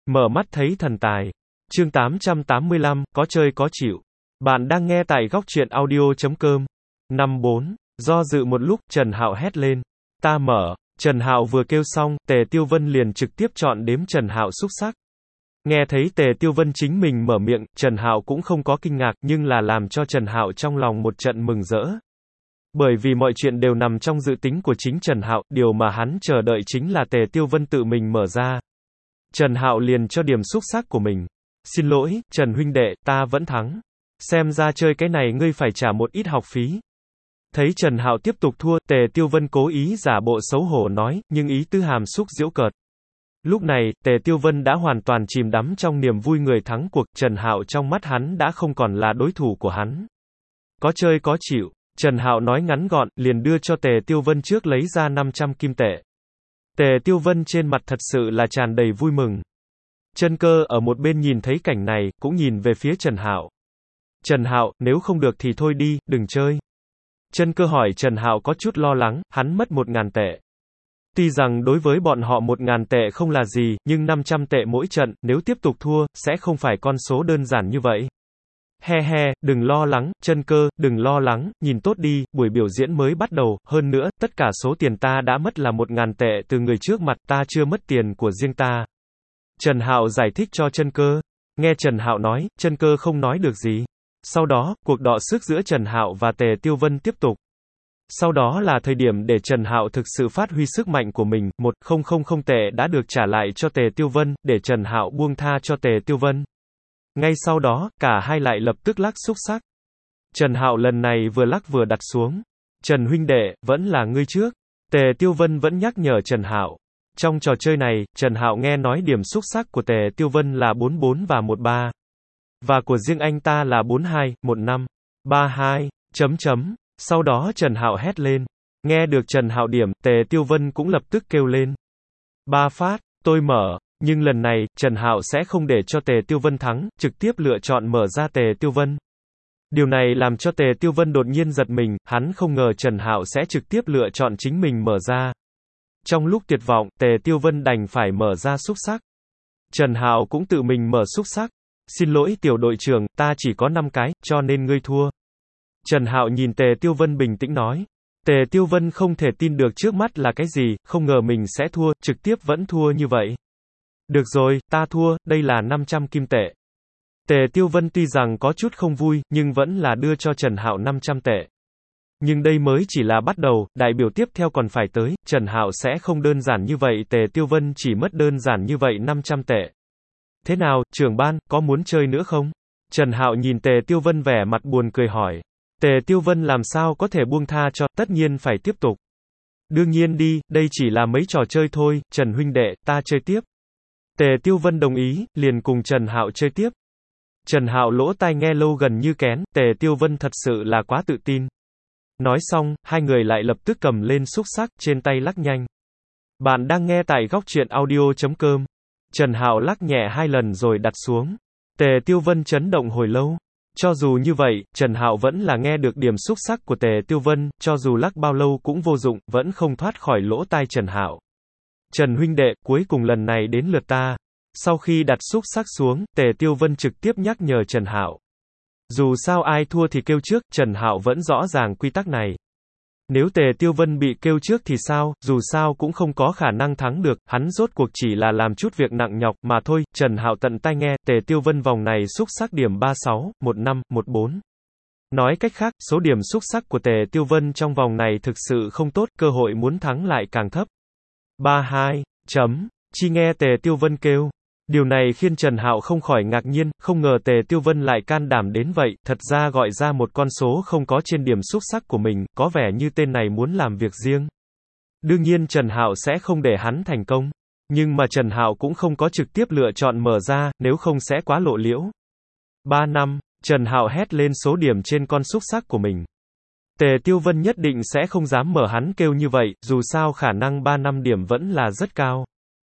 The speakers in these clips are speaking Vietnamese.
Mở mắt thấy thần tài. Chương 885, có chơi có chịu. Bạn đang nghe tại góc truyện audio.com. 54. Do dự một lúc, Trần Hạo hét lên. Ta mở. Trần Hạo vừa kêu xong, Tề Tiêu Vân liền trực tiếp chọn đếm Trần Hạo xúc xắc. Nghe thấy Tề Tiêu Vân chính mình mở miệng, Trần Hạo cũng không có kinh ngạc, nhưng là làm cho Trần Hạo trong lòng một trận mừng rỡ. Bởi vì mọi chuyện đều nằm trong dự tính của chính Trần Hạo, điều mà hắn chờ đợi chính là Tề Tiêu Vân tự mình mở ra. Trần Hạo liền cho điểm xúc xắc của mình. Xin lỗi, Trần huynh đệ, ta vẫn thắng. Xem ra chơi cái này ngươi phải trả một ít học phí. Thấy Trần Hạo tiếp tục thua, Tề Tiêu Vân cố ý giả bộ xấu hổ nói, nhưng ý tứ hàm xúc giễu cợt. Lúc này, Tề Tiêu Vân đã hoàn toàn chìm đắm trong niềm vui người thắng cuộc, Trần Hạo trong mắt hắn đã không còn là đối thủ của hắn. Có chơi có chịu, Trần Hạo nói ngắn gọn, liền đưa cho Tề Tiêu Vân trước lấy ra 500 kim tệ. Tề Tiêu Vân trên mặt thật sự là tràn đầy vui mừng. Chân Cơ ở một bên nhìn thấy cảnh này, cũng nhìn về phía Trần Hạo. Trần Hạo, nếu không được thì thôi đi, đừng chơi. Chân Cơ hỏi Trần Hạo có chút lo lắng, hắn mất 1.000 tệ. Tuy rằng đối với bọn họ 1.000 tệ không là gì, nhưng 500 tệ mỗi trận, nếu tiếp tục thua, sẽ không phải con số đơn giản như vậy. He he, đừng lo lắng, Chân Cơ, đừng lo lắng, nhìn tốt đi, buổi biểu diễn mới bắt đầu, hơn nữa, tất cả số tiền ta đã mất là 1.000 tệ từ người trước mặt, ta chưa mất tiền của riêng ta. Trần Hạo giải thích cho Chân Cơ. Nghe Trần Hạo nói, Chân Cơ không nói được gì. Sau đó, cuộc đọ sức giữa Trần Hạo và Tề Tiêu Vân tiếp tục. Sau đó là thời điểm để Trần Hạo thực sự phát huy sức mạnh của mình, 1.000 tệ đã được trả lại cho Tề Tiêu Vân, để Trần Hạo buông tha cho Tề Tiêu Vân. Ngay sau đó, cả hai lại lập tức lắc xúc xắc. Trần Hạo lần này vừa lắc vừa đặt xuống. Trần huynh đệ, vẫn là ngươi trước. Tề Tiêu Vân vẫn nhắc nhở Trần Hạo. Trong trò chơi này, Trần Hạo nghe nói điểm xúc xắc của Tề Tiêu Vân là 44 và 13. Và của riêng anh ta là 42, 15, 32, chấm chấm. Sau đó Trần Hạo hét lên. Nghe được Trần Hạo điểm, Tề Tiêu Vân cũng lập tức kêu lên. 3 phát, tôi mở. Nhưng lần này, Trần Hạo sẽ không để cho Tề Tiêu Vân thắng, trực tiếp lựa chọn mở ra Tề Tiêu Vân. Điều này làm cho Tề Tiêu Vân đột nhiên giật mình, hắn không ngờ Trần Hạo sẽ trực tiếp lựa chọn chính mình mở ra. Trong lúc tuyệt vọng, Tề Tiêu Vân đành phải mở ra xúc xắc. Trần Hạo cũng tự mình mở xúc xắc. Xin lỗi tiểu đội trưởng, ta chỉ có 5 cái, cho nên ngươi thua. Trần Hạo nhìn Tề Tiêu Vân bình tĩnh nói. Tề Tiêu Vân không thể tin được trước mắt là cái gì, không ngờ mình sẽ thua, trực tiếp vẫn thua như vậy. Được rồi, ta thua, đây là 500 kim tệ. Tề Tiêu Vân tuy rằng có chút không vui, nhưng vẫn là đưa cho Trần Hạo 500 tệ. Nhưng đây mới chỉ là bắt đầu, đại biểu tiếp theo còn phải tới, Trần Hạo sẽ không đơn giản như vậy, Tề Tiêu Vân chỉ mất đơn giản như vậy 500 tệ. Thế nào, trưởng ban, có muốn chơi nữa không? Trần Hạo nhìn Tề Tiêu Vân vẻ mặt buồn cười hỏi. Tề Tiêu Vân làm sao có thể buông tha cho, tất nhiên phải tiếp tục. Đương nhiên đi, đây chỉ là mấy trò chơi thôi, Trần huynh đệ, ta chơi tiếp. Tề Tiêu Vân đồng ý, liền cùng Trần Hạo chơi tiếp. Trần Hạo lỗ tai nghe lâu gần như kén, Tề Tiêu Vân thật sự là quá tự tin. Nói xong, hai người lại lập tức cầm lên xúc xắc, trên tay lắc nhanh. Bạn đang nghe tại góc truyện audio.com. Trần Hạo lắc nhẹ 2 lần rồi đặt xuống. Tề Tiêu Vân chấn động hồi lâu. Cho dù như vậy, Trần Hạo vẫn là nghe được điểm xúc xắc của Tề Tiêu Vân, cho dù lắc bao lâu cũng vô dụng, vẫn không thoát khỏi lỗ tai Trần Hạo. Trần huynh đệ, cuối cùng lần này đến lượt ta. Sau khi đặt xúc xắc xuống, Tề Tiêu Vân trực tiếp nhắc nhở Trần Hạo. Dù sao ai thua thì kêu trước, Trần Hạo vẫn rõ ràng quy tắc này. Nếu Tề Tiêu Vân bị kêu trước thì sao, dù sao cũng không có khả năng thắng được, hắn rốt cuộc chỉ là làm chút việc nặng nhọc mà thôi. Trần Hạo tận tai nghe, Tề Tiêu Vân vòng này xúc xắc điểm 36, 15, 14. Nói cách khác, số điểm xúc xắc của Tề Tiêu Vân trong vòng này thực sự không tốt, cơ hội muốn thắng lại càng thấp. 32, chấm, chỉ nghe Tề Tiêu Vân kêu. Điều này khiến Trần Hạo không khỏi ngạc nhiên, không ngờ Tề Tiêu Vân lại can đảm đến vậy, thật ra gọi ra một con số không có trên điểm xúc xắc của mình, có vẻ như tên này muốn làm việc riêng. Đương nhiên Trần Hạo sẽ không để hắn thành công, nhưng mà Trần Hạo cũng không có trực tiếp lựa chọn mở ra, nếu không sẽ quá lộ liễu. 3 năm, Trần Hạo hét lên số điểm trên con xúc xắc của mình. Tề Tiêu Vân nhất định sẽ không dám mở hắn kêu như vậy, dù sao khả năng 3 năm điểm vẫn là rất cao.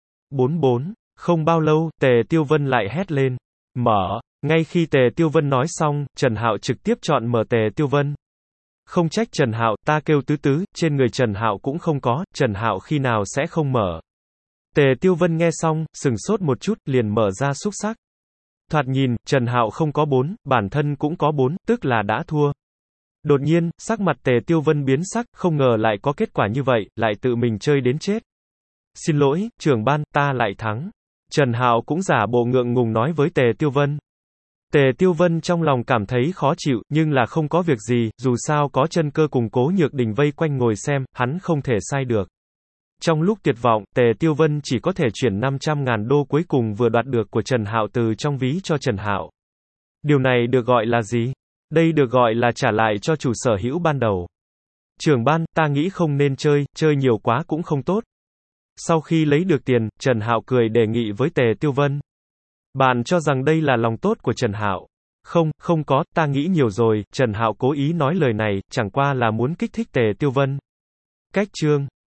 44. Không bao lâu, Tề Tiêu Vân lại hét lên. Mở. Ngay khi Tề Tiêu Vân nói xong, Trần Hạo trực tiếp chọn mở Tề Tiêu Vân. Không trách Trần Hạo, ta kêu tứ tứ, trên người Trần Hạo cũng không có, Trần Hạo khi nào sẽ không mở. Tề Tiêu Vân nghe xong, sừng sốt một chút, liền mở ra xúc sắc. Thoạt nhìn, Trần Hạo không có 4, bản thân cũng có 4, tức là đã thua. Đột nhiên, sắc mặt Tề Tiêu Vân biến sắc, không ngờ lại có kết quả như vậy, lại tự mình chơi đến chết. Xin lỗi, trưởng ban, ta lại thắng. Trần Hạo cũng giả bộ ngượng ngùng nói với Tề Tiêu Vân. Tề Tiêu Vân trong lòng cảm thấy khó chịu, nhưng là không có việc gì, dù sao có Chân Cơ cùng Cố Nhược Đình vây quanh ngồi xem, hắn không thể sai được. Trong lúc tuyệt vọng, Tề Tiêu Vân chỉ có thể chuyển 500.000 đô cuối cùng vừa đoạt được của Trần Hạo từ trong ví cho Trần Hạo. Điều này được gọi là gì? Đây được gọi là trả lại cho chủ sở hữu ban đầu. Trưởng ban, ta nghĩ không nên chơi nhiều quá cũng không tốt. Sau khi lấy được tiền, Trần Hạo cười đề nghị với Tề Tiêu Vân. Bạn cho rằng đây là lòng tốt của Trần Hạo? Không có, ta nghĩ nhiều rồi, Trần Hạo cố ý nói lời này, chẳng qua là muốn kích thích Tề Tiêu Vân. Cách chương